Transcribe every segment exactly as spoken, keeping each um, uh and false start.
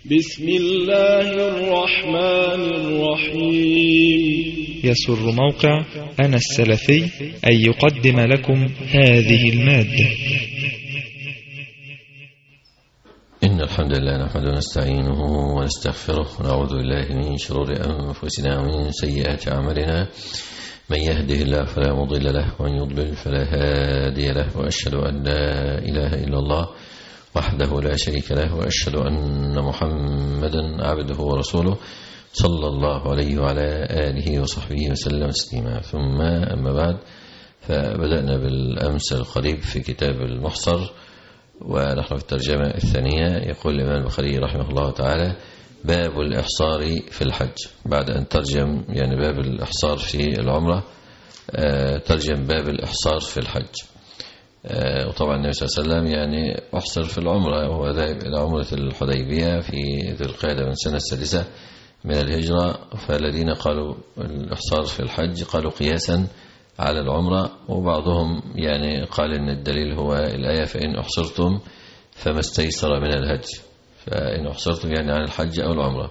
بسم الله الرحمن الرحيم. يسر موقع أنا السلفي أن يقدم لكم هذه المادة. إن الحمد لله نحمده ونستعينه ونستغفره ونعوذ بالله من شرور أنفسنا ومن سيئات أعمالنا. من يهده الله فلا مضل له ومن يضلل فلا هادي له، وأشهد أن لا إله إلا الله وحده لا شريك له، وأشهد أن محمدا عبده ورسوله صلى الله عليه وعلى آله وصحبه وسلم تسليما. ثم أما بعد، فبدأنا بالأمس القريب في كتاب المحصر، ونحن في الترجمة الثانية. يقول الإمام البخاري رحمه الله تعالى: باب الإحصار في الحج. بعد أن ترجم يعني باب الإحصار في العمرة، ترجم باب الإحصار في الحج. وطبعا النبي صلى الله عليه وسلم يعني أحصر في العمرة، وهو ذهب إلى عمرة الحديبية في ذي القعدة من السنة السادسة من الهجرة. فالذين قالوا الإحصار في الحج قالوا قياسا على العمرة، وبعضهم يعني قال إن الدليل هو الآية: فإن أحصرتم فما استيسر من الهدي، فإن أحصرتم يعني عن الحج أو العمرة.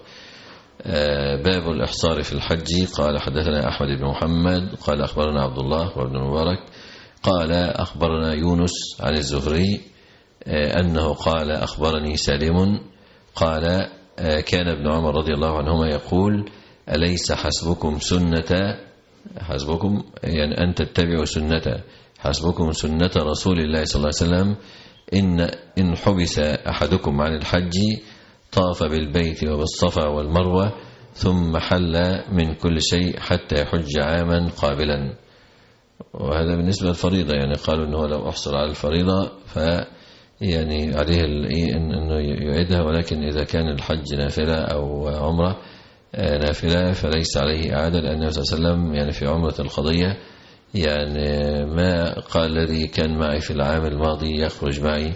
باب الإحصار في الحج. قال: حدثنا أحمد بن محمد قال أخبرنا عبد الله وابن المبارك قال أخبرنا يونس عن الزهري أنه قال أخبرني سالم قال: كان ابن عمر رضي الله عنهما يقول: أليس حسبكم سنة حسبكم يعني أن تتبعوا سنة حسبكم سنة رسول الله صلى الله عليه وسلم إن إن حبس أحدكم عن الحج طاف بالبيت وبالصفا والمروة ثم حل من كل شيء حتى يحج عاما قابلا. وهذا بالنسبة للفريضة، يعني قالوا أنه لو أحصل على الفريضة ف يعني عليه أنه يعيدها، ولكن إذا كان الحج نافلة أو عمرة نافلة فليس عليه إعادة، لأن النبي صلى الله عليه وسلم يعني في عمرة القضية يعني ما قال الذي كان معي في العام الماضي يخرج معي،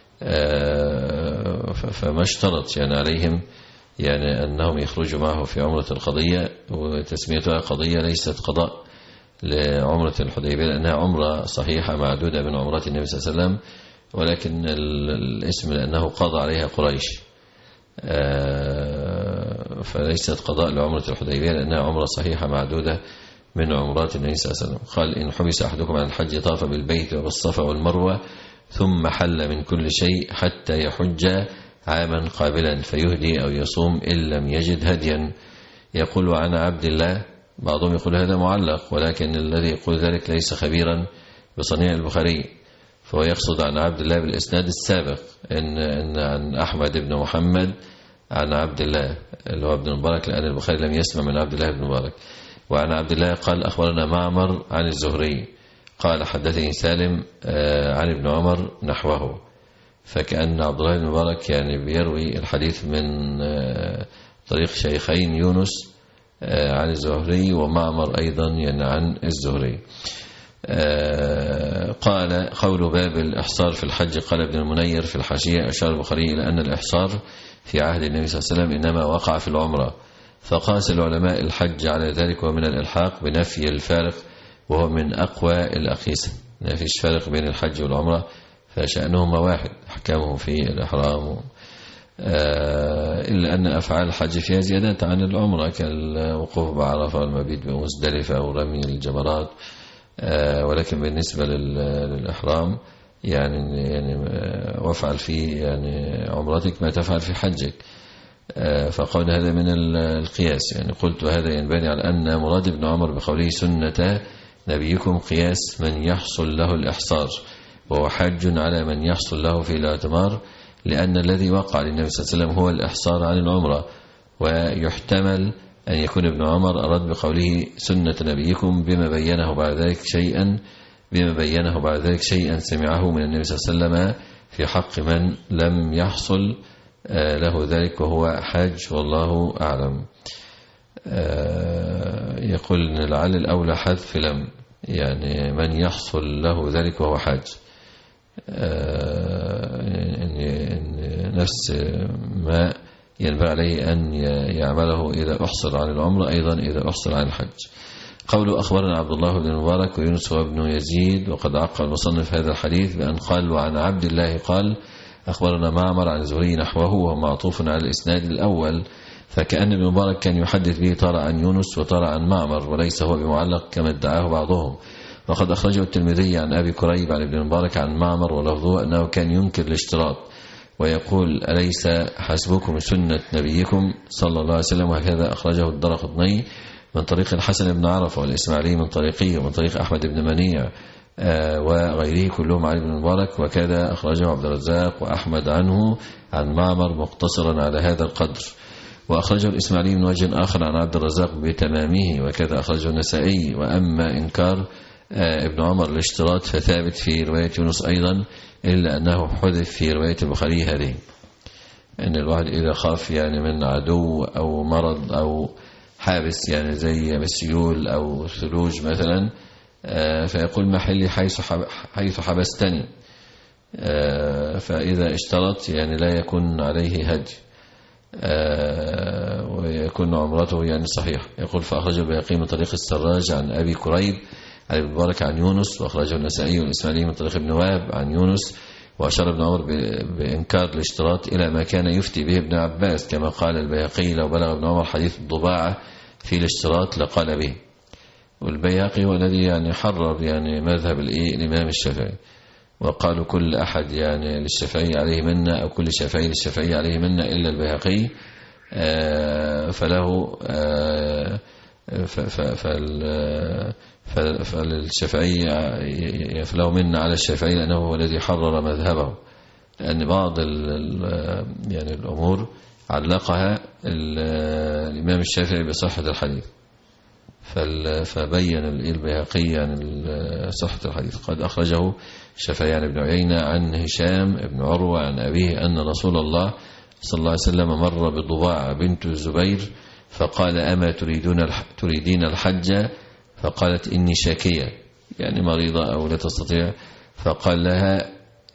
فما اشترط يعني عليهم يعني أنهم يخرجوا معه في عمرة القضية. وتسميتها قضية ليست قضاء لعمرة الحديبية، لأنها عمرة صحيحة معدودة من عمرات النبي صلى الله عليه وسلم، ولكن الاسم لأنه قضى عليها قريش، فليست قضاء لعمرة الحديبية لأنها عمرة صحيحة معدودة من عمرات النبي صلى الله عليه وسلم. قال: إن حبس أحدكم عن الحج طاف بالبيت وبالصفا والمروة ثم حل من كل شيء حتى يحج عاما قابلا فيهدي أو يصوم إن لم يجد هديا. يقول: عن عبد الله. بعضهم يقول هذا معلق، ولكن الذي يقول ذلك ليس خبيرا بصنيع البخاري، فهو يقصد عن عبد الله بالإسناد السابق إن, إن عن أحمد بن محمد عن عبد الله اللي هو ابن المبارك، لأن البخاري لم يسمع من عبد الله بن المبارك. وعن عبد الله قال: أخبرنا معمر عن الزهري قال: حدثني سالم عن ابن عمر نحوه. فكأن عبد الله بن المبارك يعني بيروي الحديث من طريق شيخين، يونس عن الزهري ومعمر أيضا يعني عن الزهري. قال: قول باب الإحصار في الحج. قال ابن المنير في الحاشية: أشار البخاري إلى أن الإحصار في عهد النبي صلى الله عليه وسلم إنما وقع في العمرة، فقاس العلماء الحج على ذلك، ومن الإلحاق بنفي الفارق، وهو من أقوى الأقيسة. ما فيش فارق بين الحج والعمرة، فشأنهما واحد، أحكامه في الإحرام، إلا أن أفعال الحج فيها زيادات عن العمرة، كالوقوف بعرفة والمبيت بمزدلفة ورمي الجمرات. ولكن بالنسبة للإحرام يعني يعني وافعل في يعني عمرتك ما تفعل في حجك. فقال هذا من القياس. يعني قلت هذا ينبني على أن مراد ابن عمر بقوله سنة نبيكم قياس من يحصل له الإحصار، وهو حج على من يحصل له في الاعتمار، لأن الذي وقع للنبي صلى الله عليه وسلم هو الإحصار عن العمرة. ويحتمل أن يكون ابن عمر أراد بقوله سنة نبيكم بما بينه بعد ذلك شيئا بما بينه بعد ذلك شيئا سمعه من النبي صلى الله عليه وسلم في حق من لم يحصل له ذلك وهو حاج، والله أعلم. يقول إن لعل الأولى حذف لم، يعني من يحصل له ذلك وهو حاج، نفس ما ينبغي عليه أن يعمله إذا أحصل عن العمرة أيضا إذا أحصل عن الحج. قوله أخبرنا عبد الله بن المبارك ويونس وابن يزيد. وقد عقب المصنف هذا الحديث بأن قال: وعن عبد الله قال: أخبرنا معمر عن الزهري نحوه وهو معطوف على الإسناد الأول، فكأن ابن مبارك كان يحدث به ترى عن يونس وترى عن معمر وليس هو بمعلق كما ادعاه بعضهم. وقد أخرجه الترمذي عن أبي كريب عن ابن مبارك عن معمر ولفظه أنه كان ينكر الاشتراط ويقول أليس حسبكم سنة نبيكم صلى الله عليه وسلم. وهكذا أخرجه الدرقطني من طريق الحسن بن عرفة والإسماعيلي من طريقه ومن طريق أحمد بن منيع وغيره كلهم عن ابن مبارك. وكذا أخرجه عبد الرزاق وأحمد عنه عن معمر مقتصرا على هذا القدر. وأخرجه الإسماعيلي من وجه آخر عن عبد الرزاق بتمامه. وكذا أخرجه النسائي. وأما إنكار ابن عمر الاشتراط فثابت في رواية يونس أيضا، إلا أنه حذف في رواية البخاري هذه، أن الواحد إذا خاف يعني من عدو أو مرض أو حابس يعني زي مسيول أو ثلوج مثلا، فيقول محلي حيث حبستني، فإذا اشترط يعني لا يكون عليه هدي ويكون عمرته يعني صحيح. يقول فأخرج البيهقي من طريق السراج عن أبي كريب عن ابن مبارك عن يونس، وأخرجه النسائي والإسماعيلي من طريق ابن وهب عن يونس. وأشار ابن عمر بإنكار الاشتراط إلى ما كان يفتي به ابن عباس، كما قال البيهقي لو بلغ ابن عمر حديث الضباعة في الاشتراط لقال به. والبيهقي هو الذي يعني حرر يعني مذهب الإمام الشافعي، وقالوا كل أحد يعني للشافعي عليه منا أو كل شافعي للشافعي عليه منا إلا البيهقي، فله فالشافعي فله منا على الشافعي لأنه هو الذي حرر مذهبه، لأن بعض يعني الأمور علقها الإمام الشافعي بصحة الحديث، فبين البيهقي يعني صحة الحديث. قد أخرجه الشافعي عن ابن عيينة عن هشام ابن عروة عن أبيه أن رسول الله صلى الله عليه وسلم مر بضباعة بنت الزبير فقال أما تريدون تريدين الحج؟ فقالت إني شاكية يعني مريضة أو لا تستطيع، فقال لها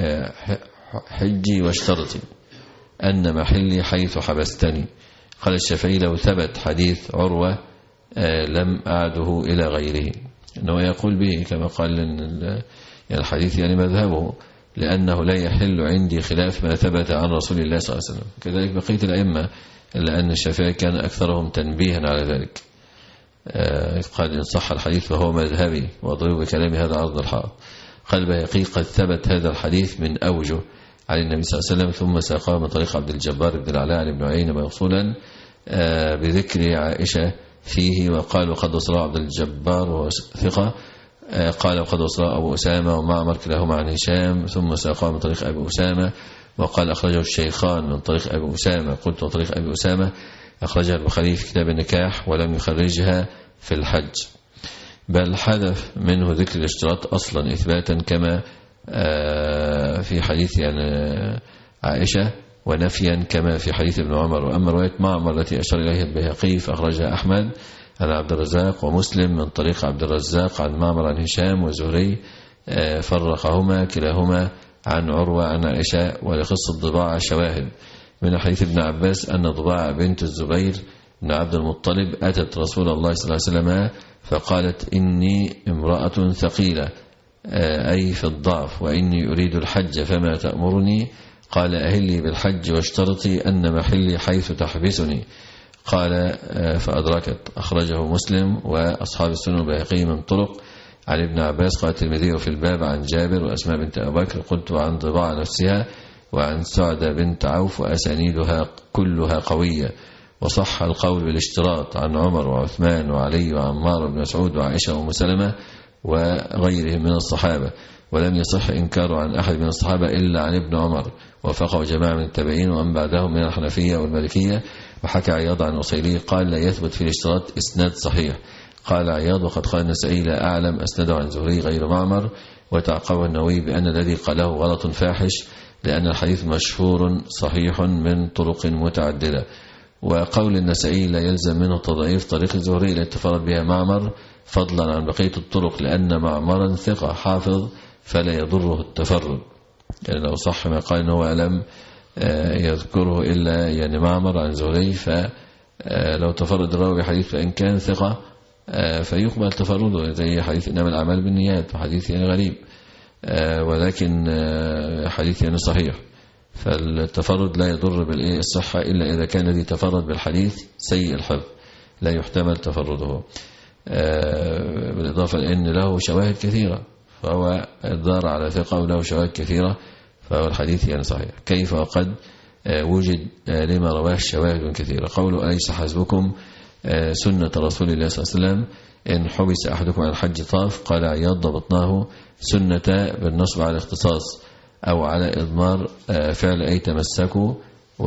حجي واشترطي أن محلي حيث حبستني. قال الشافعي لو ثبت حديث عروة لم أعده إلى غيره، أنه يقول به كما قال يعني الحديث يعني مذهبه، لأنه لا يحل عندي خلاف ما ثبت عن رسول الله صلى الله عليه وسلم. كذلك بقية الأئمة، إلا أن الشافعي كان أكثرهم تنبيها على ذلك، قال إن صح الحديث فهو مذهبي وضرب بكلام هذا عرض الحائط. قال البيهقي قد ثبت هذا الحديث من أوجه عن النبي صلى الله عليه وسلم، ثم ساقه من طريق عبد الجبار بن العلاء عن ابن عيينة موصولا بذكر عائشة فيه. وقال وقد وصله عبد الجبار وهو ثقة، قال وقد وصله أبو أسامة ومعمر كلاهما عن هشام، ثم ساقه من طريق أبي أسامة. وقال أخرجه الشيخان من طريق أبي أسامة. قلت من طريق أبي أسامة أخرجها البخاري في كتاب النكاح ولم يخرجها في الحج، بل حذف منه ذكر الاشتراط أصلا إثباتا كما في حديث يعني عائشة، ونفيا كما في حديث ابن عمر. وأما رواية معمر التي أشار إليها البيهقي فأخرجها أحمد عن عبد الرزاق ومسلم من طريق عبد الرزاق عن معمر عن هشام وزهري، فرقهما كلاهما عن عروة عن عائشة. ولقصة ضباعة شواهد من حديث ابن عباس أن ضباعة بنت الزبير بن عبد المطلب أتت رسول الله صلى الله عليه وسلم فقالت إني امرأة ثقيلة أي في الضعف، وإني أريد الحج فما تأمرني؟ قال أهلي بالحج واشترطي أن محلي حيث تحبسني. قال فأدركت. أخرجه مسلم وأصحاب السنن البيهقي من طرق عن ابن عباس. قال الترمذي في الباب عن جابر وأسماء بنت أبي بكر. قلت عن ضباعة نفسها وعن سعدة بنت عوف، وأسانيدها كلها قوية. وصح القول بالاشتراط عن عمر وعثمان وعلي وعمار بن مسعود وعائشة وأم سلمة وغيرهم من الصحابة، ولم يصح إنكاره عن أحد من الصحابة إلا عن ابن عمر، وفقه جماعة من التابعين ومن بعدهم من الحنفية والمالكية. وحكى عياض عن أصيلي قال لا يثبت في الاشتراط إسناد صحيح. قال عياض وقد قال النسائي لا أعلم أسنده عن زهري غير معمر. وتعقبه النووي بأن الذي قاله غلط فاحش، لأن الحديث مشهور صحيح من طرق متعددة. وقول النسائي لا يلزم منه تضعيف طريق الزهري لاتفرد بها معمر فضلا عن بقية الطرق، لأن معمرا ثقة حافظ فلا يضره التفرد. يعني لو صح ما قال إنه لم يذكره إلا يعني معمر عن زهري، فلو تفرد الراوي بحديث فإن كان ثقة فيقبل تفرده، زي حديث إنما الأعمال بالنيات وحديث يعني غريب، ولكن حديث يعني صحيح. فالتفرد لا يضر بالصحة إلا إذا كان الذي تفرد بالحديث سيء الحفظ لا يحتمل تفرده، بالإضافة لأن له شواهد كثيرة، فهو الضار على ثقة وله شواهد كثيرة، فهو الحديث يعني صحيح. كيف وقد وجد لما رواه شواهد كثيرة. قوله أليس حسبكم سنة رسول الله صلى الله عليه وسلم إن حبس أحدكم عن الحج طاف، قال عياض ضبطناه سنة بالنصب على الاختصاص أو على إضمار فعل أي تمسكوا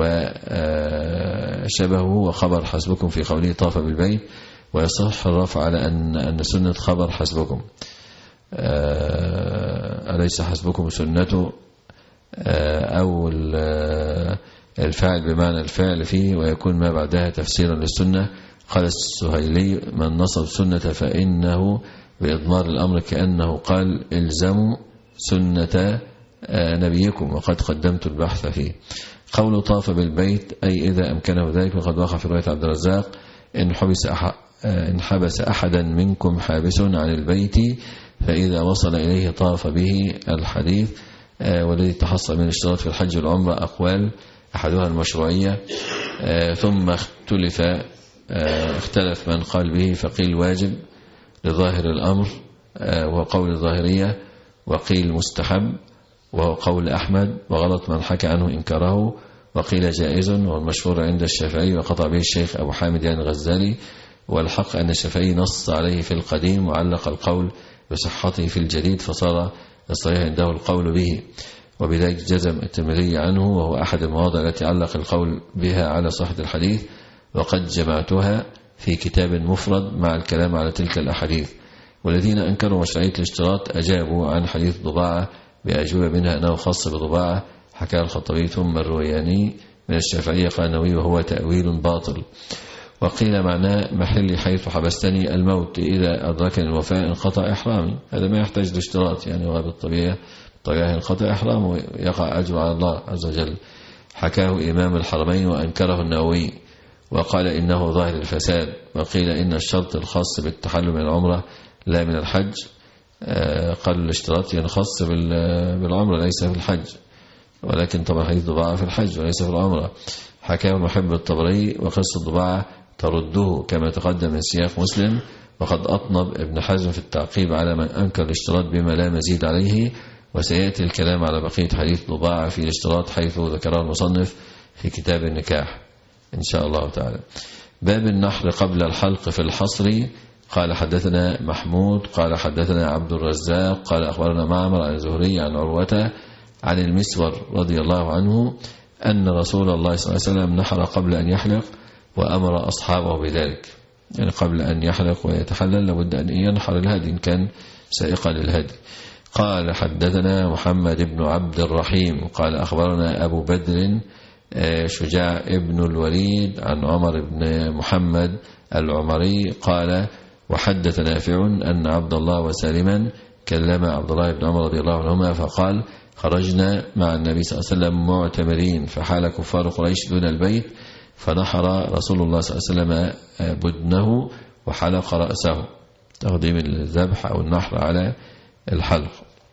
وشبهه، وخبر حسبكم في قوله طاف بالبيت، ويصح الرفع على أن أن سنة خبر حسبكم. أليس حسبكم سنة أو الفاعل بمعنى الفعل فيه، ويكون ما بعدها تفسيرا للسنة. قال السهيلي من نصب سنة فإنه بإضمار الأمر كأنه قال الزموا سنة نبيكم، وقد قدمت البحث فيه. قول طاف بالبيت أي إذا أمكنه ذلك، وقد وقع في رواية عبد الرزاق إن حبس أحد إن حبس أحدا منكم حابس عن البيت فإذا وصل إليه طاف به. الحديث والذي تحصل من اشتراط في الحج والعمرة أقوال، أحدها المشروعية، ثم اختلف اختلف من قال به، فقيل واجب لظاهر الأمر وهو قول الظاهرية، وقيل مستحب وهو قول أحمد، وغلط من حكى عنه إنكاره، وقيل جائز والمشهور عند الشافعي وقطع به الشيخ أبو حامد يعني الغزالي. والحق أن الشافعي نص عليه في القديم وعلق القول بصحته في الجديد، فصار الصحيح عنده القول به، وبذلك جزم الترمذي عنه، وهو أحد المواضع التي علق القول بها على صحة الحديث، وقد جمعتها في كتاب مفرد مع الكلام على تلك الأحاديث. والذين أنكروا مشروعية الاشتراط أجابوا عن حديث ضباعة بأجوبة منها أنه خاص بضباعة، حكى الخطبي ثم الروياني من الشافعية قال النووي وهو تأويل باطل. وقيل معناه محلي حيث حبستني الموت إذا أدركني الوفاء انقطع إحرامي، هذا ما يحتاج لاشتراط، يعني هو بالطبيعة طبيعة انقطع إحرامه ويقع أجر على الله عز وجل. حكاه إمام الحرمين وأنكره النووي وقال إنه ظاهر الفساد. وقيل إن الشرط الخاص بالتحلل من العمرة لا من الحج، قالوا الاشتراط ينخص بالعمرة ليس في الحج، ولكن طبعا حديث ضباعة في الحج وليس في العمرة. حكاه محب الطبري وقصة ضباعة ترده كما تقدم من سياق مسلم. وقد أطنب ابن حزم في التعقيب على من أنكر الاشتراط بما لا مزيد عليه، وسيأتي الكلام على بقية حديث ضباعة في الاشتراط حيث ذكره المصنف في كتاب النكاح إن شاء الله تعالى. باب النحر قبل الحلق في الحصر. قال حدثنا محمود قال حدثنا عبد الرزاق قال أخبرنا معمر عن الزهري عن عروة عن المسور رضي الله عنه أن رسول الله صلى الله عليه وسلم نحر قبل أن يحلق وأمر أصحابه بذلك، يعني قبل أن يحلق ويتحلل لابد أن ينحر الهدي إن كان سائقا للهدي. قال حدثنا محمد بن عبد الرحيم قال أخبرنا أبو بدر شجاع ابن الوليد عن عمر بن محمد العمري قال وحدث نافع أن عبد الله وسالما كلم عبد الله بن عمر رضي الله عنهما فقال خرجنا مع النبي صلى الله عليه وسلم معتمرين فحال كفار قريش دون البيت فنحر رسول الله صلى الله عليه وسلم بدنه وحلق رأسه، تقديم الذبح أو النحر على الحلق.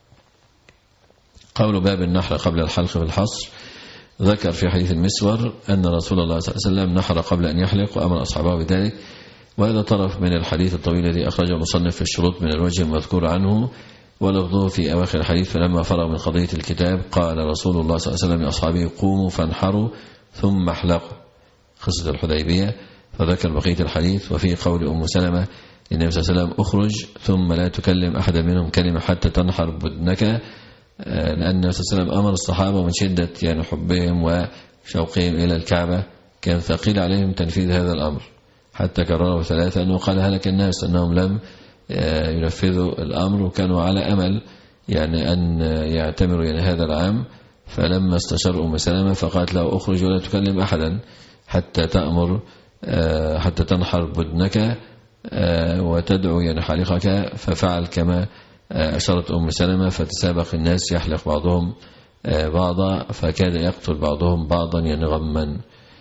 قول باب النحر قبل الحلق في الحصر. ذكر في حديث المسور أن رسول الله صلى الله عليه وسلم نحر قبل أن يحلق وأمر أصحابه بذلك. وهذا طرف من الحديث الطويل الذي أخرجه المصنف في الشروط من الوجه المذكور عنه، ولفظه في أواخر الحديث فلما فرغ من قضية الكتاب قال رسول الله صلى الله عليه وسلم لأصحابه قوموا فانحروا ثم احلقوا، قصة الحديبية. فذكر بقية الحديث. وفي قول أم سلمة للنبي صلى الله عليه وسلم اخرج ثم لا تكلم أحدا منهم كلمة حتى تنحر بدنك، لأن النبي صلى الله عليه وسلم أمر الصحابة من شدة يعني حبهم وشوقهم إلى الكعبة كان ثقيل عليهم تنفيذ هذا الأمر، حتى كرره ثلاثا وقال هلك الناس أنهم لم ينفذوا الأمر وكانوا على أمل يعني أن يعتمروا يعني هذا العام. فلما استشار أم سلمة فقالت له أخرج ولا تكلم أحدا حتى تأمر حتى تنحر بدنك وتدعو يعني حالقك، ففعل كما أشارت أم سلمة فتسابق الناس يحلق بعضهم بعضا فكاد يقتل بعضهم بعضا يعني غما.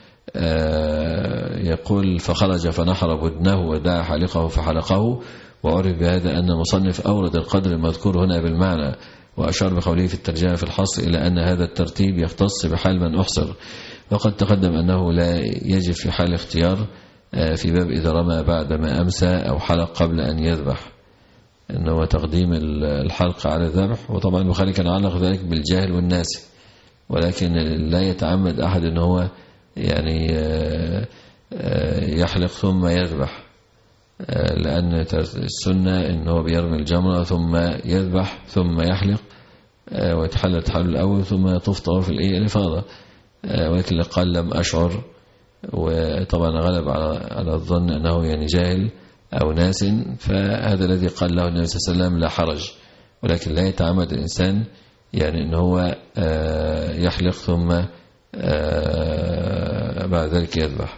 يقول فخرج فنحر بدنه ودعا حالقه فحلقه. وعرف بهذا أن المصنف أورد القدر المذكور هنا بالمعنى وأشار بقوله في الترجمة في الحصر إلى أن هذا الترتيب يختص بحال من أحصر، وقد تقدم أنه لا يجب في حال اختيار في باب إذا رمى بعد ما أمسى أو حلق قبل أن يذبح، أنه تقديم الحلق على الذبح. وطبعا البخاري كان علق ذلك بالجاهل والناسي، ولكن لا يتعمد أحد أنه هو يعني يحلق ثم يذبح، لأن السنة أنه بيرمي الجمرة ثم يذبح ثم يحلق ويتحلل التحلل الأول ثم يطوف طواف الإفاضة، ولكن قال لم أشعر، وطبعا غلب على الظن أنه يعني جاهل أو ناس، فهذا الذي قال له النبي صلى الله عليه وسلم لا حرج، ولكن لا يتعمد الإنسان يعني أنه هو يحلق ثم بعد ذلك يذبح.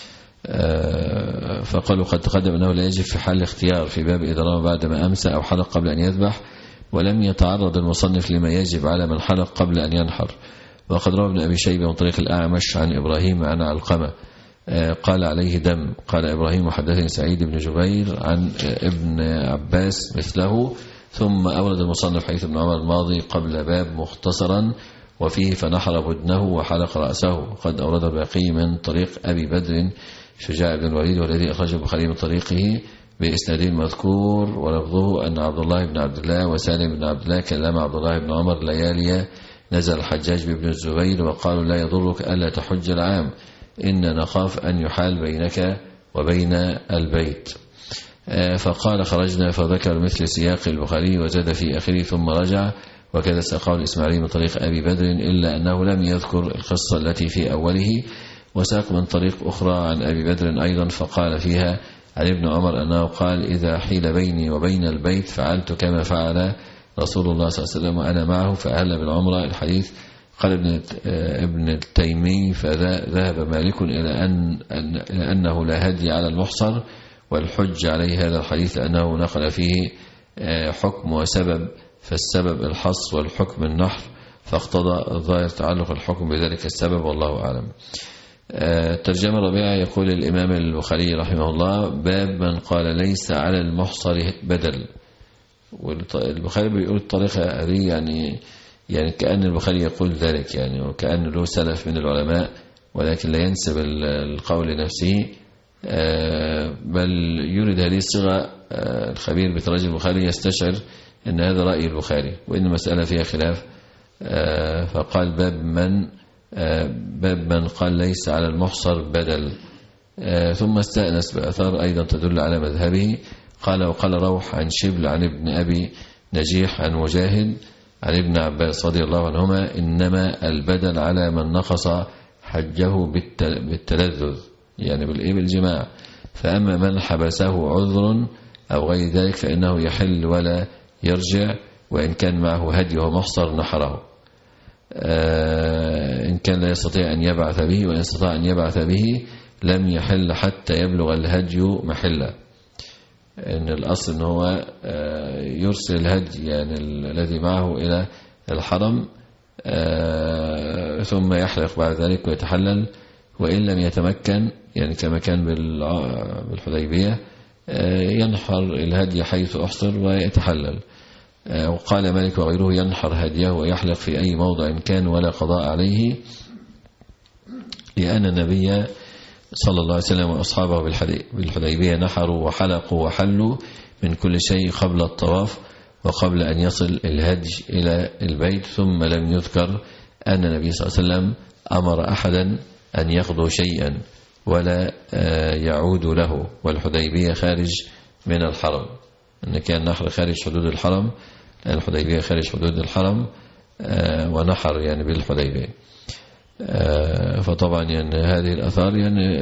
فقالوا قد تقدم أنه لا يجب في حال الاختيار في باب إذا رمى بعد ما أمسى أو حلق قبل أن يذبح، ولم يتعرض المصنف لما يجب على من حلق قبل أن ينحر. وقد روى ابن أبي شيبة من طريق الأعمش عن إبراهيم عن علقمة قال عليه دم. قال إبراهيم وحدثني سعيد بن جبير عن ابن عباس مثله، ثم أورد المصنف حديث ابن عمر الماضي قبل باب مختصرا وفيه فنحر بدنه وحلق رأسه. قد أورد الباقي من طريق أبي بدر شجاع بن الوليد والذي أخرج البخاري من طريقه بإسناده المذكور، ولفظه أن عبد الله بن عبد الله وسالم بن عبد الله كلم عبد الله بن عمر ليالي نزل الحجاج بن الزبير وقالوا لا يضرك ألا تحج العام، إن نخاف أن يحال بينك وبين البيت. فقال خرجنا، فذكر مثل سياق البخاري وزاد في آخره ثم رجع، وكذا ساقه الإسماعيلي من طريق أبي بدر إلا أنه لم يذكر القصة التي في أوله، وساق من طريق أخرى عن أبي بدر أيضا فقال فيها عن ابن عمر أنه قال إذا حيل بيني وبين البيت فعلت كما فعل رسول الله صلى الله عليه وسلم وأنا معه فأهل بالعمرة. الحديث قال ابن ابن التيمي فذهب مالك إلى أن إلى أنه لا هدي على المحصر، والحج عليه هذا الحديث لأنه نقل فيه حكم وسبب، فالسبب الحص والحكم النحر، فاقتضى الظاهر تعلق الحكم بذلك السبب، والله أعلم. الترجمة الرابعة يقول الإمام البخاري رحمه الله باب من قال ليس على المحصر بدل. والبخاري بيقول الطريقة هذه يعني يعني كأن البخاري يقول ذلك يعني، وكأن له سلف من العلماء، ولكن لا ينسب القول لنفسه، بل يريد هذه الصيغة. الخبير بتراجم البخاري يستشعر أن هذا رأي البخاري وإن المسألة فيها خلاف، فقال باب من باب من قال ليس على المحصر بدل. ثم استأنس بأثار أيضا تدل على مذهبه. قال وقال روح عن شبل عن ابن أبي نجيح عن مجاهد عن ابن عباس رضي الله عنهما إنما البدل على من نقص حجه بالتلذذ يعني بالإيه بالجماع، فأما من حبسه عذر أو غير ذلك فإنه يحل ولا يرجع، وإن كان معه هدي ومحصر نحره، إن كان لا يستطيع أن يبعث به، وإن استطاع أن يبعث به لم يحل حتى يبلغ الهدي محله. إن الأصل أنه هو يرسل الهدي يعني الذي معه إلى الحرم ثم يحلق بعد ذلك ويتحلل، وإن لم يتمكن يعني كما كان بالحديبية ينحر الهدي حيث أحصر ويتحلل. وقال مالك وغيره ينحر هديه ويحلق في أي موضع كان ولا قضاء عليه، لأن النبي صلى الله عليه وسلم وأصحابه بالحديبية نحروا وحلقوا وحلوا من كل شيء قبل الطواف وقبل أن يصل الهدي إلى البيت، ثم لم يذكر أن النبي صلى الله عليه وسلم أمر أحدا أن يقضوا شيئا ولا يعود له، والحديبية خارج من الحرم، أن كان نحر خارج حدود الحرم، لأن الحديبية خارج حدود الحرم ونحر يعني بالحديبية. فطبعا يعني هذه الأثار يعني,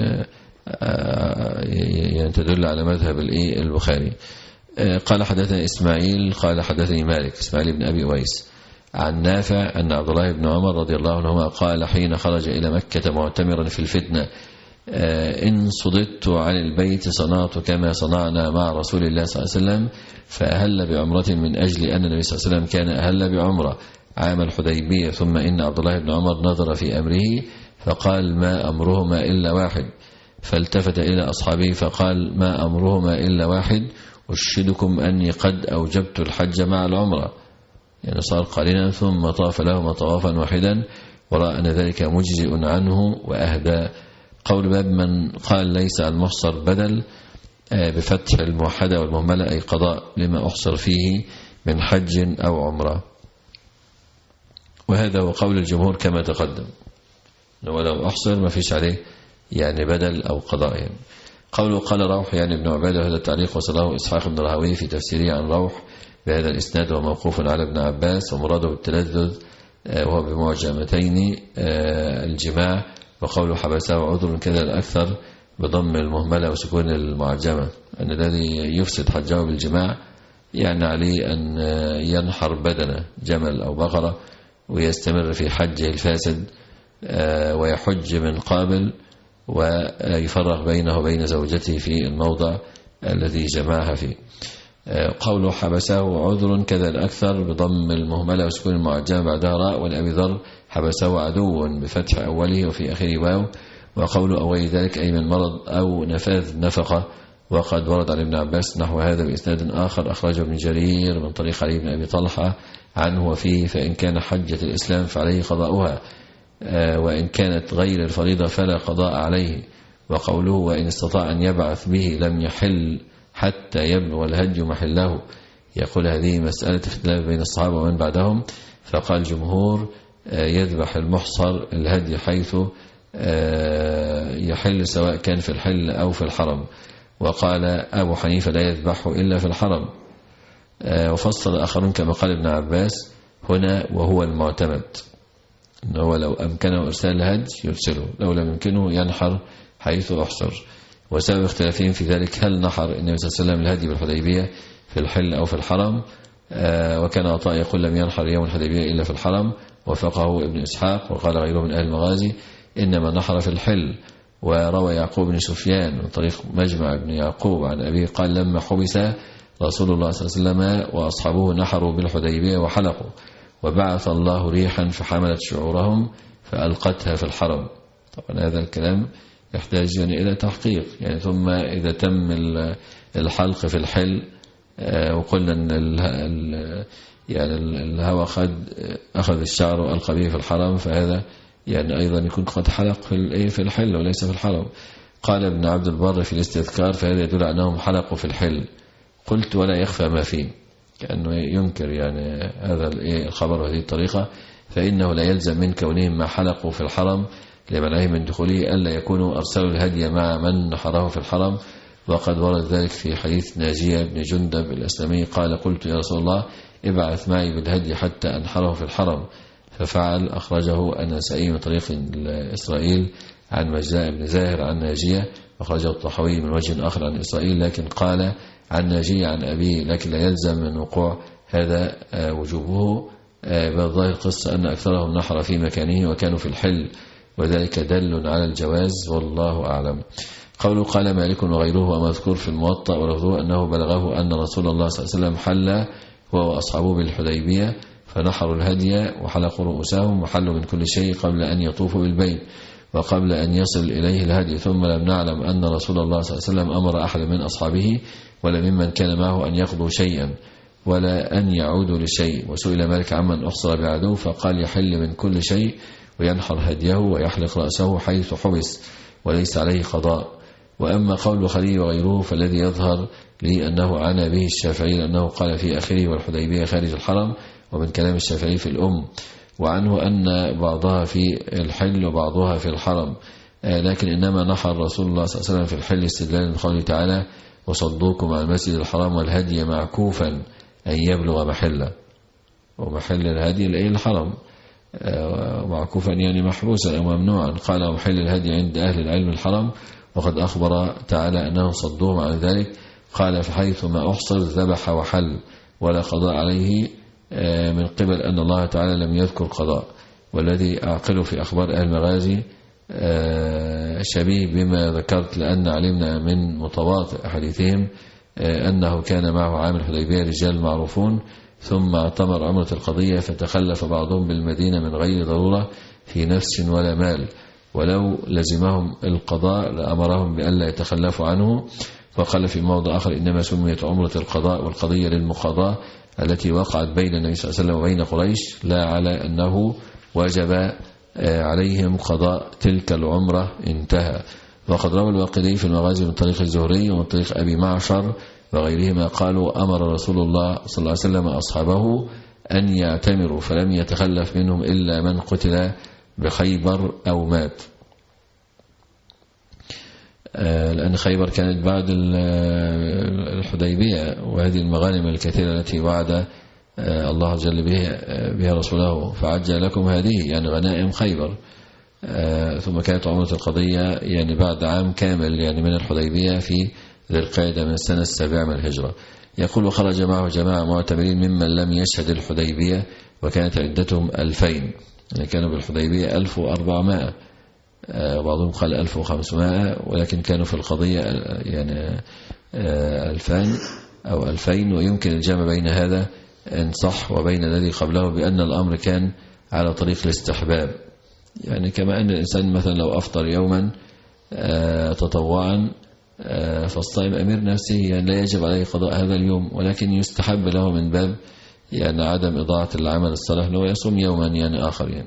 يعني تدل على مذهب البخاري. قال حدثني إسماعيل قال حدثني مالك إسماعيل بن أبي أويس عن نافع أن عبد الله بن عمر رضي الله عنهما قال حين خرج إلى مكة معتمرا في الفتنة إن صددت عن البيت صنعت كما صنعنا مع رسول الله صلى الله عليه وسلم، فأهل بعمرة من أجل أن النبي صلى الله عليه وسلم كان أهل بعمرة عام الحديبية. ثم إن عبد الله بن عمر نظر في أمره فقال ما أمرهما إلا واحد، فالتفت إلى أصحابه فقال ما أمرهما إلا واحد، أشهدكم أني قد أوجبت الحج مع العمرة. يعني صار قارنا ثم طاف لهما طوافا واحدا ورأى أن ذلك مجزئ عنه وأهدى. قول باب من قال ليس المحصر بدل بفتح الموحدة والمهملة أي قضاء لما أحصر فيه من حج أو عمرة، وهذا هو قول الجمهور كما تقدم، ولو أحصر ما فيش عليه يعني بدل أو قضاء. يعني قوله قال روح يعني ابن عبادة، هذا التعليق وصله إسحاق بن راهويه في تفسيره عن روح بهذا الإسناد وموقوف على ابن عباس، ومراده بالتلذذ وهو بمعجمتين الجماع، وقوله حبسه عذر كذا الأكثر بضم المهملة وسكون المعجمة، أن الذي يفسد حجه بالجماع يعني عليه أن ينحر بدنه جمل أو بقرة ويستمر في حجه الفاسد ويحج من قابل ويفرق بينه وبين زوجته في الموضع الذي جمعها فيه. قوله حبسه عذر كذا الأكثر بضم المهملة وسكون المعجمة بعدها راء، والأبي ذر حبسه عدو بفتح أوله وفي آخره واو. وقوله أو غير ذلك أي من مرض أو نفاذ نفقة، وقد ورد عن ابن عباس نحو هذا بإسناد آخر أخرجه ابن جرير من طريق علي بن أبي طلحة عنه وفيه فإن كان حجة الإسلام فعليه قضاؤها، وإن كانت غير الفريضة فلا قضاء عليه. وقوله وإن استطاع أن يبعث به لم يحل حتى يبلغ الهدي محله، يقول هذه مسألة اختلاف بين الصحابة ومن بعدهم، فقال الجمهور يذبح المحصر الهدي حيث يحل سواء كان في الحل أو في الحرم، وقال أبو حنيفة لا يذبحه إلا في الحرم. وفصل آخرون كما قال ابن عباس هنا وهو المعتمد، أنه لو أمكنه إرسال الهدي يرسله، لو لم يمكنه ينحر حيث أحصر. وسبب اختلافهم في ذلك هل نحر النبي صلى الله عليه وسلم الهدي بالحديبية في الحل أو في الحرم، وكان عطاء يقول لم ينحر يوم الحديبية إلا في الحرم، وفقه ابن إسحاق. وقال غيره من أهل المغازي إنما نحر في الحل. وروى يعقوب بن سفيان من طريق مجمع بن يعقوب عن أبيه قال لما حبس رسول الله صلى الله عليه وسلم وأصحابه نحروا بالحديبية وحلقوا، وبعث الله ريحا فحملت شعورهم فألقتها في الحرم. طبعا هذا الكلام يحتاج يعني إلى تحقيق، يعني ثم إذا تم الحلق في الحل وقلنا أن يعني الهوى أخذ أخذ الشعر وألقى به في الحرم، فهذا يعني أيضا يكون قد حلق في في الحل وليس في الحرم. قال ابن عبد البر في الاستذكار فهذا يدل أنهم حلقوا في الحل. قلت ولا يخفى ما فيه، كأنه ينكر يعني هذا الخبر بهذه الطريقة، فإنه لا يلزم من كونهم ما حلقوا في الحرم لمنعهم من دخوله ألا يكونوا أرسلوا الهدي مع من نحره في الحرم. وقد ورد ذلك في حديث ناجية بن جندب الأسلمي قال قلت يا رسول الله ابعث معي بالهدي حتى أنحره في الحرم، ففعل. أخرجه النسائي من طريق إسرائيل عن مجزاء بن زاهر عن ناجية، أخرجه الطحاوي من وجه آخر عن إسرائيل لكن قال عن ناجية عن أبيه، لكن لا يلزم من وقوع هذا وجوبه. بالظاهر القصة أن أكثرهم نحر في مكانه وكانوا في الحل، وذلك دل على الجواز والله أعلم. قوله قال مالك وغيره ومذكور في الموطأ ولفظه أنه بلغه أن رسول الله صلى الله عليه وسلم حل هو وأصحابه بالحديبية فنحروا الهدي وحلقوا رؤوسهم وحلوا من كل شيء قبل أن يطوفوا بالبيت وقبل أن يصل إليه الهدي، ثم لم نعلم أن رسول الله صلى الله عليه وسلم أمر أحد من أصحابه ولا ممن كان معه أن يقضوا شيئا ولا أن يعودوا لشيء. وسئل مالك عمن أحصر بعدو فقال يحل من كل شيء وينحر هديه ويحلق رأسه حيث حبس وليس عليه قضاء. وأما قول خليل وغيره فالذي يظهر لي أنه عانى به الشافعي لأنه قال في آخره والحديبية خارج الحرم، ومن كلام الشافعي في الأم، وعنه أن بعضها في الحل وبعضها في الحرم، لكن إنما نحر رسول الله صلى الله عليه وسلم في الحل استدلالا من قوله تعالى وصدوكم عن المسجد الحرام والهدي معكوفا أن يبلغ محله، ومحل الهدي لأي الحرم، معكوفا يعني محبوسا أو ممنوعا. قال ومحل الهدي عند أهل العلم الحرم، وقد أخبر تعالى أنه صدوهم عن ذلك. قال فحيث ما أحصر ذبح وحل ولا قضاء عليه من قبل أن الله تعالى لم يذكر قضاء. والذي أعقله في أخبار أهل المغازي شبيه بما ذكرت، لأن علمنا من متواطئ حديثهم أنه كان معه عام الحديبية رجال معروفون ثم اعتمر عمرة القضية فتخلف بعضهم بالمدينة من غير ضرورة في نفس ولا مال، ولو لزمهم القضاء لأمرهم بألا يتخلفوا عنه. وقال في موضع آخر إنما سميت عمرة القضاء والقضية للمقاضاة التي وقعت بين النبي صلى الله عليه وسلم وبين قريش، لا على أنه وجب عليهم قضاء تلك العمرة انتهى. وقد روى الواقدي في المغازي من طريق الزهري ومن طريق أبي معشر وغيرهما قالوا أمر رسول الله صلى الله عليه وسلم أصحابه أن يعتمروا فلم يتخلف منهم إلا من قتل بخيبر أو مات، لأن خيبر كانت بعد الحديبية، وهذه المغانم الكثيرة التي وعد الله جل بها رسوله فعجل لكم هذه يعني غنائم خيبر. ثم كانت عمرة القضية يعني بعد عام كامل يعني من الحديبية في ذي القعدة من السنة السابعة من الهجرة. يقول خرج معه جماعة معتمرين ممن لم يشهد الحديبية وكانت عدتهم ألفين، يعني كانوا بالحديبية ألف وأربعمائة، وبعضهم قال ألف وخمسمائة، ولكن كانوا في القضية يعني ألفان أو ألفين. ويمكن الجمع بين هذا إن صح وبين الذي قبله بأن الأمر كان على طريق الاستحباب، يعني كما أن الإنسان مثلا لو أفطر يوما تطوعا فالصائم أمير نفسه يعني لا يجب عليه قضاء هذا اليوم، ولكن يستحب له من باب يعني عدم إضاعة العمل الصالح أنه يصوم يوما يعني آخر يعني.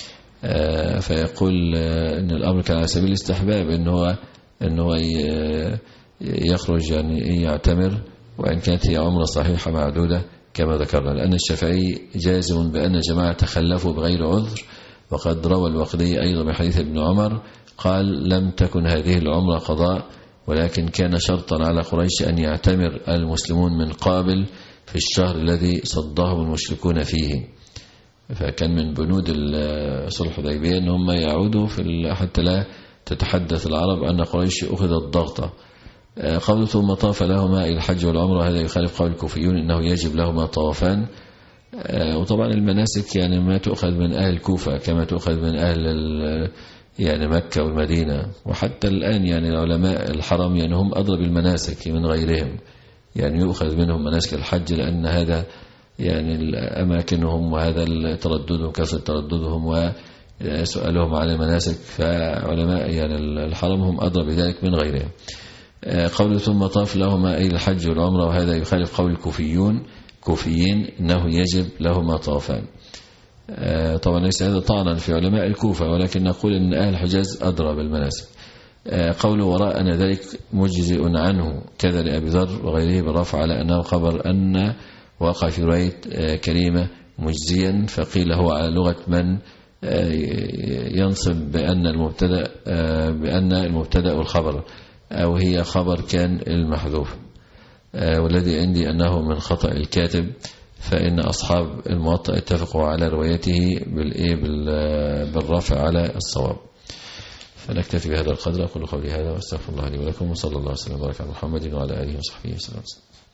فيقول أن الأمر كان على سبيل الاستحباب أنه أنه يخرج يعني يعتمر، وإن كانت هي عمرة صحيحة معدودة كما ذكرنا، لأن الشافعي جازم بأن جماعة تخلفوا بغير عذر. وقد روى الواقدي أيضا بحديث ابن عمر قال لم تكن هذه العمرة قضاء، ولكن كان شرطا على قريش أن يعتمر المسلمون من قابل في الشهر الذي صدهم المشركون فيه. فكان من بنود صلح الحديبية أن هم يعودوا في حتى لا تتحدث العرب أن قريش أخذت ضغطة. قول ثم طاف لهما إلى الحج والعمرة، هذا يخالف قول الكوفيون إنه يجب لهما طوافان. وطبعا المناسك يعني ما تؤخذ من أهل الكوفة كما تؤخذ من أهل يعني مكة والمدينة، وحتى الآن يعني العلماء الحرم يعني هم أضرب المناسك من غيرهم، يعني يؤخذ منهم مناسك الحج لأن هذا يعني أماكنهم وهذا ترددهم كثرة ترددهم وسؤالهم على المناسك، فعلماء يعني الحرم هم أضرب بذلك من غيرهم. قول ثم طاف لهما أي الحج والعمرة، وهذا يخالف قول الكوفيون كوفيين إنه يجب لهما طوافان. طبعا ليس هذا طعنا في علماء الكوفة، ولكن نقول إن أهل الحجاز أدرى بالمناسك. قول وراءنا ذلك مجزئ عنه كذا لأبي ذر وغيره بالرفع على أنه خبر أن وقع في رواية كريمة مجزيا، فقيل هو على لغة من ينصب بأن المبتدأ بأن المبتدأ والخبر، أو هي خبر كان المحذوف. والذي عندي أنه من خطأ الكاتب، فإن أصحاب الموطأ اتفقوا على روايته بالرفع على الصواب. فنكتفي بهذا القدر. أقول قولي هذا واستغفر الله لي ولكم، وصلى الله وسلم وبارك على محمد وعلى آله وصحبه وسلم.